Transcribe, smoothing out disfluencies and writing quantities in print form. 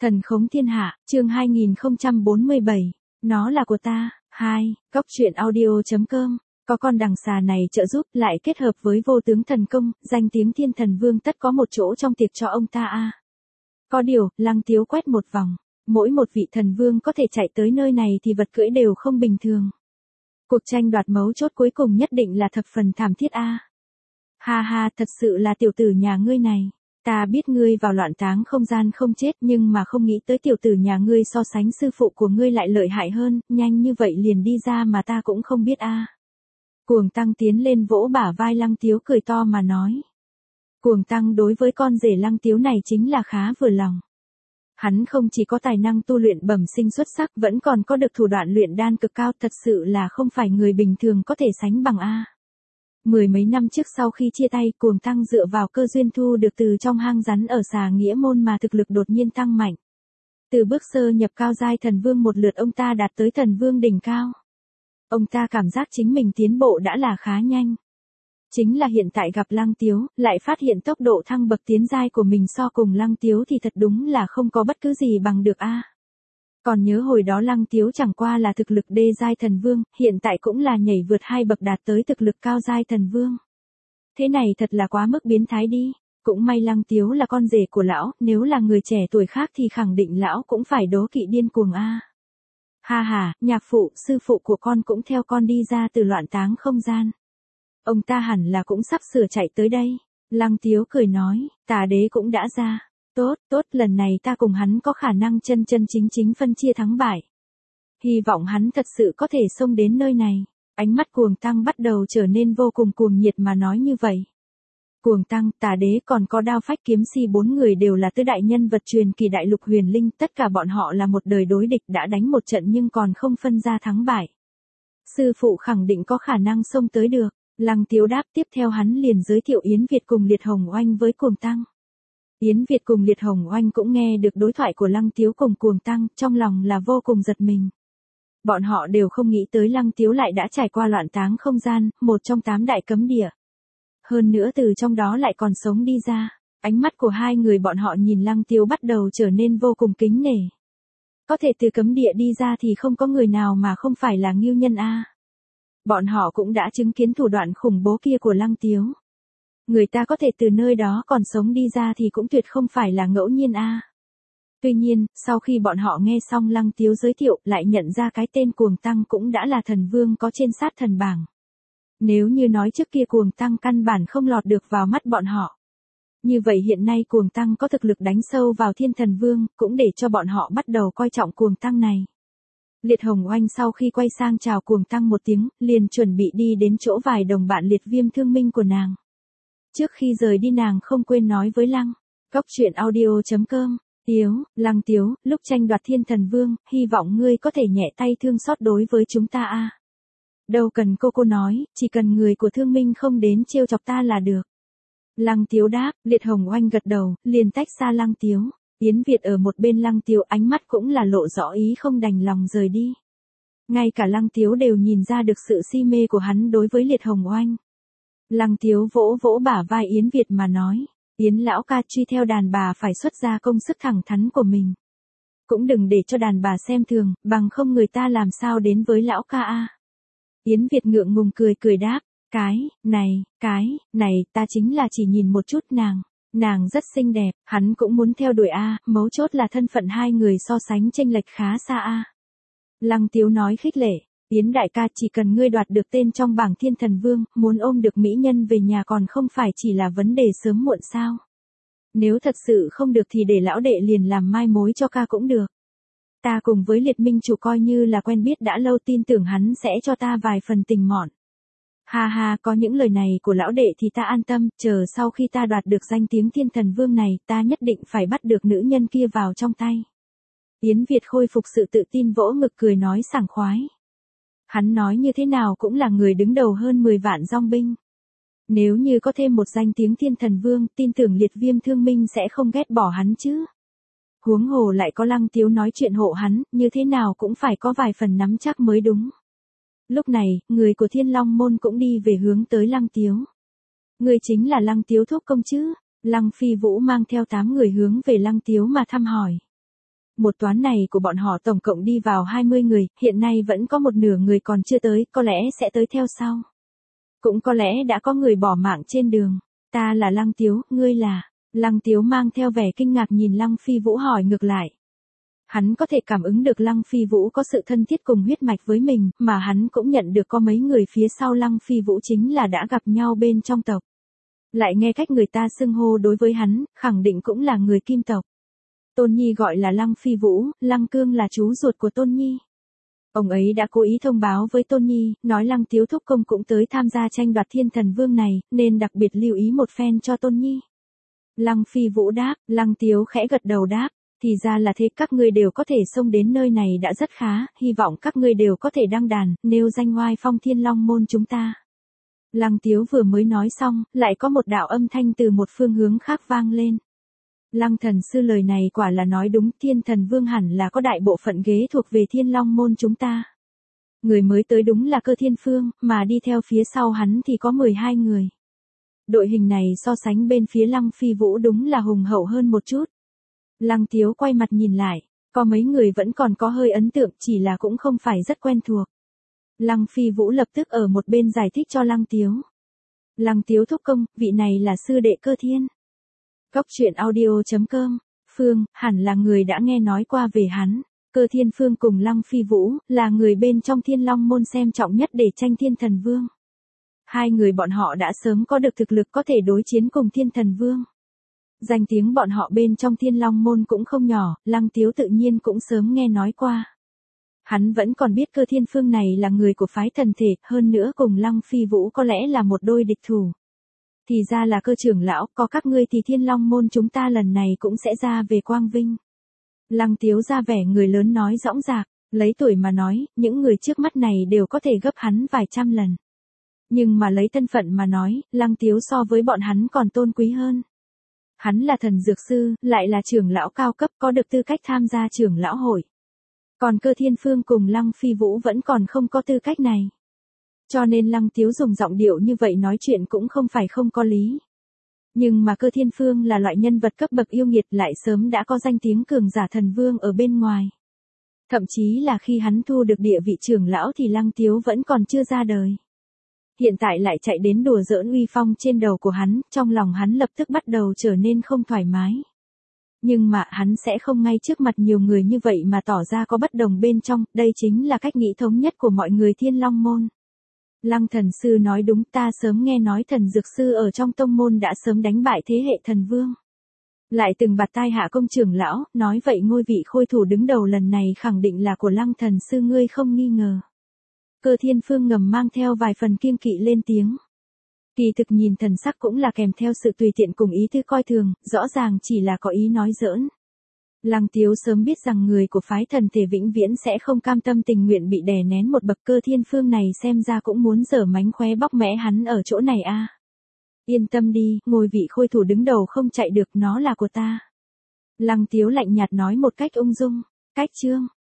Thần khống thiên hạ, chương 2047. Nó là của ta. 2. Cóc truyện audio.com. Có con đằng xà này trợ giúp lại kết hợp với vô tướng thần công, danh tiếng thiên thần vương tất có một chỗ trong tiệc cho ông ta a. Có điều, Lăng Tiếu quét một vòng. Mỗi một vị thần vương có thể chạy tới nơi này thì vật cưỡi đều không bình thường. Cuộc tranh đoạt mấu chốt cuối cùng nhất định là thập phần thảm thiết a. Ha ha, thật sự là tiểu tử nhà ngươi này. Ta biết ngươi vào loạn táng không gian không chết nhưng mà không nghĩ tới tiểu tử nhà ngươi so sánh sư phụ của ngươi lại lợi hại hơn, nhanh như vậy liền đi ra mà ta cũng không biết a. Cuồng Tăng tiến lên vỗ bả vai Lăng Tiếu cười to mà nói. Cuồng Tăng đối với con rể Lăng Tiếu này chính là khá vừa lòng. Hắn không chỉ có tài năng tu luyện bẩm sinh xuất sắc vẫn còn có được thủ đoạn luyện đan cực cao, thật sự là không phải người bình thường có thể sánh bằng a. Mười mấy năm trước sau khi chia tay, Cuồng Tăng dựa vào cơ duyên thu được từ trong hang rắn ở Xà Nghĩa Môn mà thực lực đột nhiên tăng mạnh. Từ bước sơ nhập cao giai thần vương một lượt ông ta đạt tới thần vương đỉnh cao. Ông ta cảm giác chính mình tiến bộ đã là khá nhanh. Chính là hiện tại gặp Lăng Tiếu, lại phát hiện tốc độ thăng bậc tiến giai của mình so cùng Lăng Tiếu thì thật đúng là không có bất cứ gì bằng được a. Còn nhớ hồi đó Lăng Tiếu chẳng qua là thực lực đê giai thần vương, hiện tại cũng là nhảy vượt 2 bậc đạt tới thực lực cao giai thần vương. Thế này thật là quá mức biến thái đi. Cũng may Lăng Tiếu là con rể của lão, nếu là người trẻ tuổi khác thì khẳng định lão cũng phải đố kỵ điên cuồng a. Ha ha, nhạc phụ, sư phụ của con cũng theo con đi ra từ loạn táng không gian. Ông ta hẳn là cũng sắp sửa chạy tới đây. Lăng Tiếu cười nói, Tà Đế cũng đã ra. Tốt, tốt, lần này ta cùng hắn có khả năng chân chân chính chính phân chia thắng bại. Hy vọng hắn thật sự có thể xông đến nơi này. Ánh mắt Cuồng Tăng bắt đầu trở nên vô cùng cuồng nhiệt mà nói như vậy. Cuồng Tăng, Tà Đế còn có Đao Phách Kiếm Si, 4 người đều là tứ đại nhân vật truyền kỳ đại lục huyền linh, tất cả bọn họ là một đời đối địch đã đánh một trận nhưng còn không phân ra thắng bại. Sư phụ khẳng định có khả năng xông tới được. Lăng Tiếu đáp, tiếp theo hắn liền giới thiệu Yến Việt cùng Liệt Hồng Oanh với Cuồng Tăng. Yến Việt cùng Liệt Hồng Oanh cũng nghe được đối thoại của Lăng Tiếu cùng Cuồng Tăng, trong lòng là vô cùng giật mình. Bọn họ đều không nghĩ tới Lăng Tiếu lại đã trải qua loạn táng không gian, một trong 8 đại cấm địa. Hơn nữa từ trong đó lại còn sống đi ra. Ánh mắt của hai người bọn họ nhìn Lăng Tiếu bắt đầu trở nên vô cùng kính nể. Có thể từ cấm địa đi ra thì không có người nào mà không phải là ngưu nhân a. Bọn họ cũng đã chứng kiến thủ đoạn khủng bố kia của Lăng Tiếu. Người ta có thể từ nơi đó còn sống đi ra thì cũng tuyệt không phải là ngẫu nhiên a. Tuy nhiên, sau khi bọn họ nghe xong Lăng Tiếu giới thiệu lại nhận ra cái tên Cuồng Tăng cũng đã là thần vương có trên sát thần bảng. Nếu như nói trước kia Cuồng Tăng căn bản không lọt được vào mắt bọn họ. Như vậy hiện nay Cuồng Tăng có thực lực đánh sâu vào thiên thần vương, cũng để cho bọn họ bắt đầu coi trọng Cuồng Tăng này. Liệt Hồng Oanh sau khi quay sang chào Cuồng Tăng một tiếng, liền chuẩn bị đi đến chỗ vài đồng bạn Liệt Viêm thương minh của nàng. Trước khi rời đi nàng không quên nói với Lăng. Cóc truyện audio.com. Lăng Tiếu, lúc tranh đoạt thiên thần vương, hy vọng ngươi có thể nhẹ tay thương xót đối với chúng ta a. Đâu cần cô nói, chỉ cần người của thương minh không đến trêu chọc ta là được. Lăng Tiếu đáp, Liệt Hồng Oanh gật đầu, liền tách xa Lăng Tiếu. Yến Việt ở một bên Lăng Tiếu ánh mắt cũng là lộ rõ ý không đành lòng rời đi. Ngay cả Lăng Tiếu đều nhìn ra được sự si mê của hắn đối với Liệt Hồng Oanh. Lăng Tiếu vỗ vỗ bả vai Yến Việt mà nói, Yến lão ca truy theo đàn bà phải xuất ra công sức thẳng thắn của mình. Cũng đừng để cho đàn bà xem thường, bằng không người ta làm sao đến với lão ca a. Yến Việt ngượng ngùng cười đáp, cái này, ta chính là chỉ nhìn một chút nàng rất xinh đẹp, hắn cũng muốn theo đuổi a, mấu chốt là thân phận hai người so sánh chênh lệch khá xa a. Lăng Tiếu nói khích lệ, Yến đại ca chỉ cần ngươi đoạt được tên trong bảng thiên thần vương, muốn ôm được mỹ nhân về nhà còn không phải chỉ là vấn đề sớm muộn sao. Nếu thật sự không được thì để lão đệ liền làm mai mối cho ca cũng được. Ta cùng với Liệt Minh chủ coi như là quen biết đã lâu, tin tưởng hắn sẽ cho ta vài phần tình mọn. Ha ha, có những lời này của lão đệ thì ta an tâm, chờ sau khi ta đoạt được danh tiếng thiên thần vương này, ta nhất định phải bắt được nữ nhân kia vào trong tay. Yến Việt khôi phục sự tự tin vỗ ngực cười nói sảng khoái. Hắn nói như thế nào cũng là người đứng đầu hơn 10 vạn dòng binh. Nếu như có thêm một danh tiếng thiên thần vương, tin tưởng Liệt Viêm thương minh sẽ không ghét bỏ hắn chứ. Huống hồ lại có Lăng Tiếu nói chuyện hộ hắn, như thế nào cũng phải có vài phần nắm chắc mới đúng. Lúc này, người của Thiên Long môn cũng đi về hướng tới Lăng Tiếu. Người chính là Lăng Tiếu thúc công chứ? Lăng Phi Vũ mang theo 8 người hướng về Lăng Tiếu mà thăm hỏi. một toán này của bọn họ tổng cộng đi vào 20 người, hiện nay vẫn có một nửa người còn chưa tới, có lẽ sẽ tới theo sau. Cũng có lẽ đã có người bỏ mạng trên đường. Ta là Lăng Tiếu, ngươi là... Lăng Tiếu mang theo vẻ kinh ngạc nhìn Lăng Phi Vũ hỏi ngược lại. Hắn có thể cảm ứng được Lăng Phi Vũ có sự thân thiết cùng huyết mạch với mình, mà hắn cũng nhận được có mấy người phía sau Lăng Phi Vũ chính là đã gặp nhau bên trong tộc. Lại nghe cách người ta xưng hô đối với hắn, khẳng định cũng là người Kim tộc. Tôn Nhi gọi là Lăng Phi Vũ, Lăng Cương là chú ruột của Tôn Nhi. Ông ấy đã cố ý thông báo với Tôn Nhi, nói Lăng Tiếu thúc công cũng tới tham gia tranh đoạt Thiên Thần Vương này, nên đặc biệt lưu ý một phen cho Tôn Nhi. Lăng Phi Vũ đáp, Lăng Tiếu khẽ gật đầu đáp, thì ra là thế, các ngươi đều có thể xông đến nơi này đã rất khá, hy vọng các ngươi đều có thể đăng đàn, nêu danh oai phong Thiên Long môn chúng ta. Lăng Tiếu vừa mới nói xong, lại có một đạo âm thanh từ một phương hướng khác vang lên. Lăng thần sư lời này quả là nói đúng, Thiên Thần Vương hẳn là có đại bộ phận ghế thuộc về Thiên Long môn chúng ta. Người mới tới đúng là Cơ Thiên Phương, mà đi theo phía sau hắn thì có 12 người. Đội hình này so sánh bên phía Lăng Phi Vũ đúng là hùng hậu hơn một chút. Lăng Tiếu quay mặt nhìn lại, có mấy người vẫn còn có hơi ấn tượng, chỉ là cũng không phải rất quen thuộc. Lăng Phi Vũ lập tức ở một bên giải thích cho Lăng Tiếu. Lăng Tiếu thúc công, vị này là sư đệ Cơ Thiên. Cóc truyện audio.com, Phương, hẳn là người đã nghe nói qua về hắn. Cơ Thiên Phương cùng Lăng Phi Vũ, là người bên trong Thiên Long môn xem trọng nhất để tranh Thiên Thần Vương. Hai người bọn họ đã sớm có được thực lực có thể đối chiến cùng Thiên Thần Vương. Danh tiếng bọn họ bên trong Thiên Long môn cũng không nhỏ, Lăng Tiếu tự nhiên cũng sớm nghe nói qua. Hắn vẫn còn biết Cơ Thiên Phương này là người của phái thần thể, hơn nữa cùng Lăng Phi Vũ có lẽ là một đôi địch thủ. Thì ra là Cơ trưởng lão, có các ngươi thì Thiên Long môn chúng ta lần này cũng sẽ ra về quang vinh. Lăng Tiếu ra vẻ người lớn nói dõng dạc, lấy tuổi mà nói, những người trước mắt này đều có thể gấp hắn vài trăm lần. Nhưng mà lấy thân phận mà nói, Lăng Tiếu so với bọn hắn còn tôn quý hơn. Hắn là thần dược sư, lại là trưởng lão cao cấp, có được tư cách tham gia trưởng lão hội. Còn Cơ Thiên Phương cùng Lăng Phi Vũ vẫn còn không có tư cách này. Cho nên Lăng Tiếu dùng giọng điệu như vậy nói chuyện cũng không phải không có lý. Nhưng mà Cơ Thiên Phương là loại nhân vật cấp bậc yêu nghiệt, lại sớm đã có danh tiếng cường giả thần vương ở bên ngoài. Thậm chí là khi hắn thu được địa vị trưởng lão thì Lăng Tiếu vẫn còn chưa ra đời. Hiện tại lại chạy đến đùa giỡn uy phong trên đầu của hắn, trong lòng hắn lập tức bắt đầu trở nên không thoải mái. Nhưng mà hắn sẽ không ngay trước mặt nhiều người như vậy mà tỏ ra có bất đồng bên trong, đây chính là cách nghĩ thống nhất của mọi người Thiên Long môn. Lăng thần sư nói đúng, ta sớm nghe nói thần dược sư ở trong tông môn đã sớm đánh bại thế hệ thần vương. Lại từng bạt tai hạ công trưởng lão, nói vậy ngôi vị khôi thủ đứng đầu lần này khẳng định là của Lăng thần sư ngươi không nghi ngờ. Cơ Thiên Phương ngầm mang theo vài phần kiêng kỵ lên tiếng. Kỳ thực nhìn thần sắc cũng là kèm theo sự tùy tiện cùng ý tư coi thường, rõ ràng chỉ là có ý nói giỡn. Lăng Tiếu sớm biết rằng người của phái thần thể vĩnh viễn sẽ không cam tâm tình nguyện bị đè nén một bậc, Cơ Thiên Phương này xem ra cũng muốn giở mánh khóe bóc mẽ hắn ở chỗ này a. Yên tâm đi, ngôi vị khôi thủ đứng đầu không chạy được, nó là của ta. Lăng Tiếu lạnh nhạt nói một cách ung dung. Cách chương